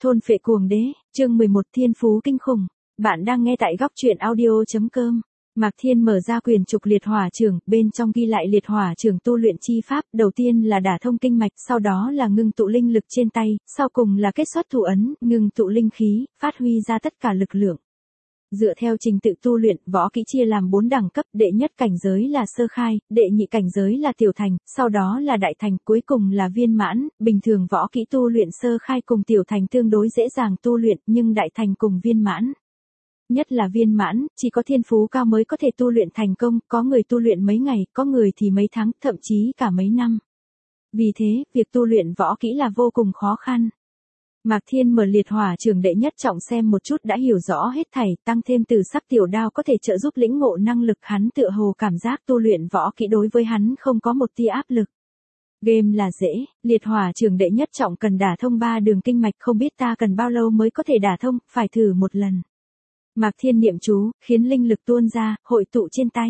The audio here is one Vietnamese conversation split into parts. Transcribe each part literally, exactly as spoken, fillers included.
Thôn phệ cuồng đế, chương mười một Thiên phú kinh khủng. Bạn đang nghe tại góc truyện audio.com. Mạc Thiên mở ra quyển trục liệt hỏa trưởng, bên trong ghi lại liệt hỏa trưởng tu luyện chi pháp, đầu tiên là đả thông kinh mạch, sau đó là ngưng tụ linh lực trên tay, sau cùng là kết xuất thủ ấn, ngưng tụ linh khí, phát huy ra tất cả lực lượng. Dựa theo trình tự tu luyện, võ kỹ chia làm bốn đẳng cấp, đệ nhất cảnh giới là sơ khai, đệ nhị cảnh giới là tiểu thành, sau đó là đại thành, cuối cùng là viên mãn. Bình thường võ kỹ tu luyện sơ khai cùng tiểu thành tương đối dễ dàng tu luyện, nhưng đại thành cùng viên mãn, nhất là viên mãn, chỉ có thiên phú cao mới có thể tu luyện thành công, có người tu luyện mấy ngày, có người thì mấy tháng, thậm chí cả mấy năm. Vì thế, việc tu luyện võ kỹ là vô cùng khó khăn. Mạc Thiên mở liệt hỏa trưởng đệ nhất trọng xem một chút đã hiểu rõ hết thảy, tăng thêm từ sắc tiểu đao có thể trợ giúp lĩnh ngộ năng lực, hắn tựa hồ cảm giác tu luyện võ kỹ đối với hắn không có một tia áp lực. Game là dễ, liệt hỏa trưởng đệ nhất trọng cần đả thông ba đường kinh mạch, không biết ta cần bao lâu mới có thể đả thông, phải thử một lần. Mạc Thiên niệm chú, khiến linh lực tuôn ra, hội tụ trên tay.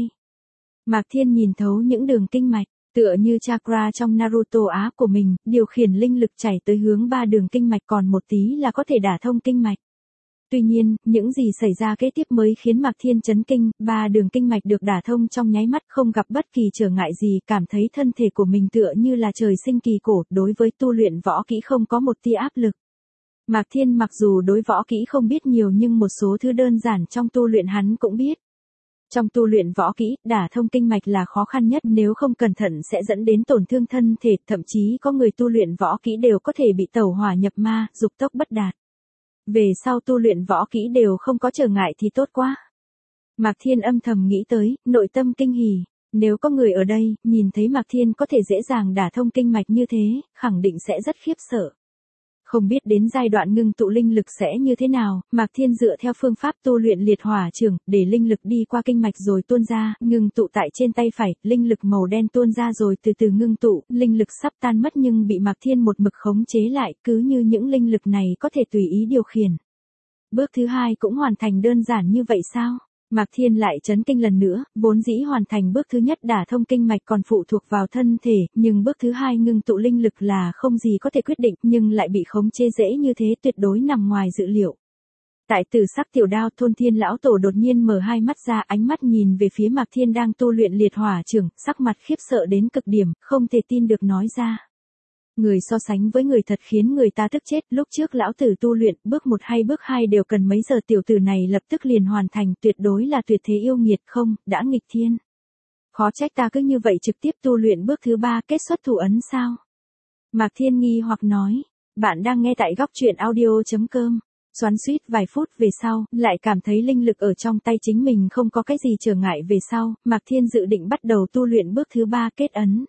Mạc Thiên nhìn thấu những đường kinh mạch, tựa như chakra trong Naruto Á của mình, điều khiển linh lực chảy tới hướng ba đường kinh mạch, còn một tí là có thể đả thông kinh mạch. Tuy nhiên, những gì xảy ra kế tiếp mới khiến Mạc Thiên chấn kinh, ba đường kinh mạch được đả thông trong nháy mắt, không gặp bất kỳ trở ngại gì, cảm thấy thân thể của mình tựa như là trời sinh kỳ cổ, đối với tu luyện võ kỹ không có một tia áp lực. Mạc Thiên mặc dù đối võ kỹ không biết nhiều nhưng một số thứ đơn giản trong tu luyện hắn cũng biết. Trong tu luyện võ kỹ, đả thông kinh mạch là khó khăn nhất, nếu không cẩn thận sẽ dẫn đến tổn thương thân thể, thậm chí có người tu luyện võ kỹ đều có thể bị tẩu hỏa nhập ma, dục tốc bất đạt. Về sau tu luyện võ kỹ đều không có trở ngại thì tốt quá. Mạc Thiên âm thầm nghĩ tới, nội tâm kinh hỉ, nếu có người ở đây, nhìn thấy Mạc Thiên có thể dễ dàng đả thông kinh mạch như thế, khẳng định sẽ rất khiếp sợ. Không biết đến giai đoạn ngưng tụ linh lực sẽ như thế nào, Mạc Thiên dựa theo phương pháp tu luyện liệt hỏa trưởng, để linh lực đi qua kinh mạch rồi tuôn ra, ngưng tụ tại trên tay phải, linh lực màu đen tuôn ra rồi từ từ ngưng tụ, linh lực sắp tan mất nhưng bị Mạc Thiên một mực khống chế lại, cứ như những linh lực này có thể tùy ý điều khiển. Bước thứ hai cũng hoàn thành đơn giản như vậy sao? Mạc Thiên lại chấn kinh lần nữa, vốn dĩ hoàn thành bước thứ nhất đả thông kinh mạch còn phụ thuộc vào thân thể, nhưng bước thứ hai ngưng tụ linh lực là không gì có thể quyết định, nhưng lại bị khống chế dễ như thế, tuyệt đối nằm ngoài dự liệu. Tại Tử sắc tiểu đao, Thôn Thiên lão tổ đột nhiên mở hai mắt ra, ánh mắt nhìn về phía Mạc Thiên đang tu luyện liệt hỏa trưởng, sắc mặt khiếp sợ đến cực điểm, không thể tin được nói ra. Người so sánh với người thật khiến người ta tức chết, lúc trước lão tử tu luyện, bước một hay bước hai đều cần mấy giờ, tiểu tử này lập tức liền hoàn thành, tuyệt đối là tuyệt thế yêu nghiệt, không, đã nghịch thiên. Khó trách ta cứ như vậy trực tiếp tu luyện bước thứ ba, kết xuất thủ ấn sao? Mạc Thiên nghi hoặc nói, bạn đang nghe tại góc truyện audio.com. Xoắn xuýt vài phút về sau, lại cảm thấy linh lực ở trong tay chính mình không có cái gì trở ngại về sau, Mạc Thiên dự định bắt đầu tu luyện bước thứ ba, kết ấn.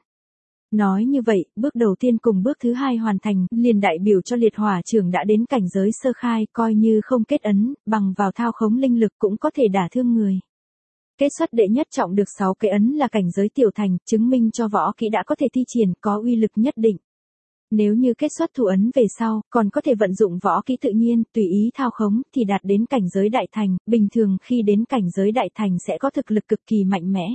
Nói như vậy, bước đầu tiên cùng bước thứ hai hoàn thành, liền đại biểu cho liệt hỏa trưởng đã đến cảnh giới sơ khai, coi như không kết ấn, bằng vào thao khống linh lực cũng có thể đả thương người. Kết xuất đệ nhất trọng được sáu cái ấn là cảnh giới tiểu thành, chứng minh cho võ kỹ đã có thể thi triển, có uy lực nhất định. Nếu như kết xuất thủ ấn về sau, còn có thể vận dụng võ kỹ tự nhiên, tùy ý thao khống, thì đạt đến cảnh giới đại thành, bình thường khi đến cảnh giới đại thành sẽ có thực lực cực kỳ mạnh mẽ.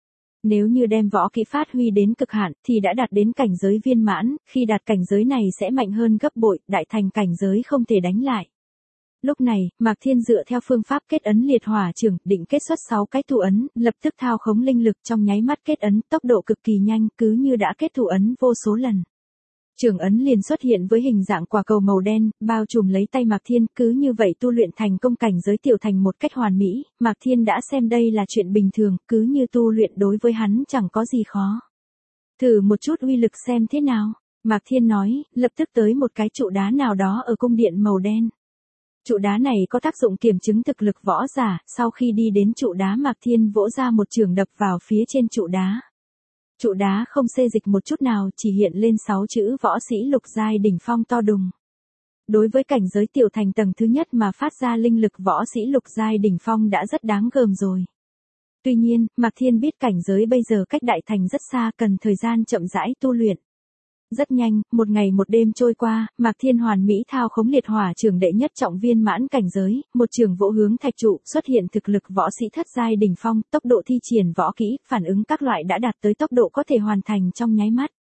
Nếu như đem võ kỹ phát huy đến cực hạn, thì đã đạt đến cảnh giới viên mãn, khi đạt cảnh giới này sẽ mạnh hơn gấp bội, đại thành cảnh giới không thể đánh lại. Lúc này, Mạc Thiên dựa theo phương pháp kết ấn liệt hỏa trưởng, định kết xuất sáu cái thủ ấn, lập tức thao khống linh lực trong nháy mắt kết ấn, tốc độ cực kỳ nhanh, cứ như đã kết thủ ấn vô số lần. Trưởng ấn liền xuất hiện với hình dạng quả cầu màu đen, bao trùm lấy tay Mạc Thiên, cứ như vậy tu luyện thành công cảnh giới tiểu thành một cách hoàn mỹ, Mạc Thiên đã xem đây là chuyện bình thường, cứ như tu luyện đối với hắn chẳng có gì khó. Thử một chút uy lực xem thế nào, Mạc Thiên nói, lập tức tới một cái trụ đá nào đó ở cung điện màu đen. Trụ đá này có tác dụng kiểm chứng thực lực võ giả, sau khi đi đến trụ đá Mạc Thiên vỗ ra một chưởng đập vào phía trên trụ đá. Trụ đá không xê dịch một chút nào, chỉ hiện lên sáu chữ võ sĩ lục giai đỉnh phong to đùng. Đối với cảnh giới tiểu thành tầng thứ nhất mà phát ra linh lực võ sĩ lục giai đỉnh phong đã rất đáng gờm rồi. Tuy nhiên, Mạc Thiên biết cảnh giới bây giờ cách đại thành rất xa, cần thời gian chậm rãi tu luyện. Rất nhanh, một ngày một đêm trôi qua, Mạc Thiên hoàn mỹ thao khống liệt hỏa trưởng đệ nhất trọng viên mãn cảnh giới, một trường vỗ hướng thạch trụ, xuất hiện thực lực võ sĩ thất giai đỉnh phong, tốc độ thi triển võ kỹ, phản ứng các loại đã đạt tới tốc độ có thể hoàn thành trong nháy mắt.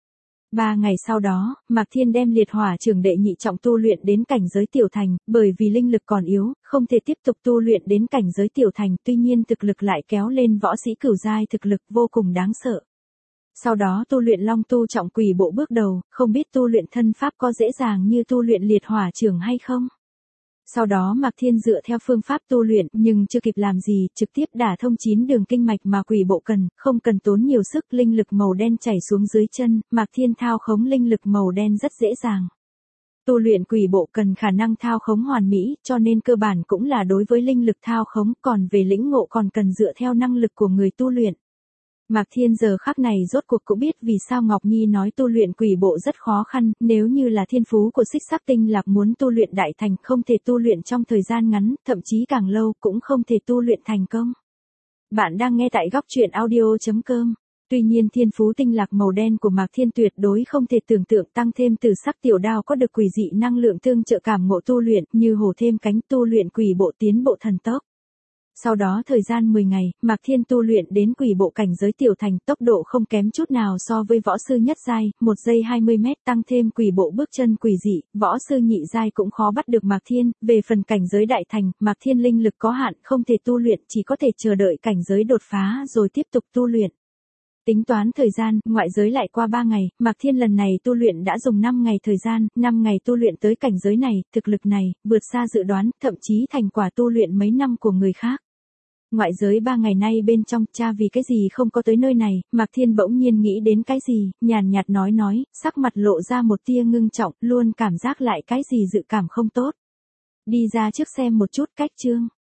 Ba ngày sau đó, Mạc Thiên đem liệt hỏa trưởng đệ nhị trọng tu luyện đến cảnh giới tiểu thành, bởi vì linh lực còn yếu, không thể tiếp tục tu luyện đến cảnh giới tiểu thành, tuy nhiên thực lực lại kéo lên võ sĩ cửu giai thực lực vô cùng đáng sợ. Sau đó tu luyện long tu trọng quỷ bộ bước đầu, không biết tu luyện thân pháp có dễ dàng như tu luyện liệt hỏa trưởng hay không? Sau đó Mạc Thiên dựa theo phương pháp tu luyện, nhưng chưa kịp làm gì, trực tiếp đả thông chín đường kinh mạch mà quỷ bộ cần, không cần tốn nhiều sức, linh lực màu đen chảy xuống dưới chân, Mạc Thiên thao khống linh lực màu đen rất dễ dàng. Tu luyện quỷ bộ cần khả năng thao khống hoàn mỹ, cho nên cơ bản cũng là đối với linh lực thao khống, còn về lĩnh ngộ còn cần dựa theo năng lực của người tu luyện. Mạc Thiên giờ khắc này rốt cuộc cũng biết vì sao Ngọc Nhi nói tu luyện quỷ bộ rất khó khăn, nếu như là thiên phú của Xích Sắc Tinh Lạc muốn tu luyện đại thành không thể tu luyện trong thời gian ngắn, thậm chí càng lâu cũng không thể tu luyện thành công. Bạn đang nghe tại góc truyện audio chấm com. Tuy nhiên thiên phú tinh lạc màu đen của Mạc Thiên tuyệt đối không thể tưởng tượng, tăng thêm từ sắc tiểu đao có được quỷ dị năng lượng tương trợ cảm ngộ tu luyện, như hổ thêm cánh, tu luyện quỷ bộ tiến bộ thần tốc. Sau đó thời gian mười ngày, Mạc Thiên tu luyện đến quỷ bộ cảnh giới tiểu thành, tốc độ không kém chút nào so với võ sư nhất giai, một giây hai mươi mét, tăng thêm quỷ bộ bước chân quỷ dị, võ sư nhị giai cũng khó bắt được Mạc Thiên. Về phần cảnh giới đại thành, Mạc Thiên linh lực có hạn, không thể tu luyện, chỉ có thể chờ đợi cảnh giới đột phá rồi tiếp tục tu luyện. Tính toán thời gian, ngoại giới lại qua ba ngày, Mạc Thiên lần này tu luyện đã dùng năm ngày thời gian, năm ngày tu luyện tới cảnh giới này, thực lực này, vượt xa dự đoán, thậm chí thành quả tu luyện mấy năm của người khác. Ngoại giới ba ngày nay bên trong, cha vì cái gì không có tới nơi này, Mạc Thiên bỗng nhiên nghĩ đến cái gì, nhàn nhạt nói nói, sắc mặt lộ ra một tia ngưng trọng, luôn cảm giác lại cái gì dự cảm không tốt. Đi ra trước xem một chút cách chương.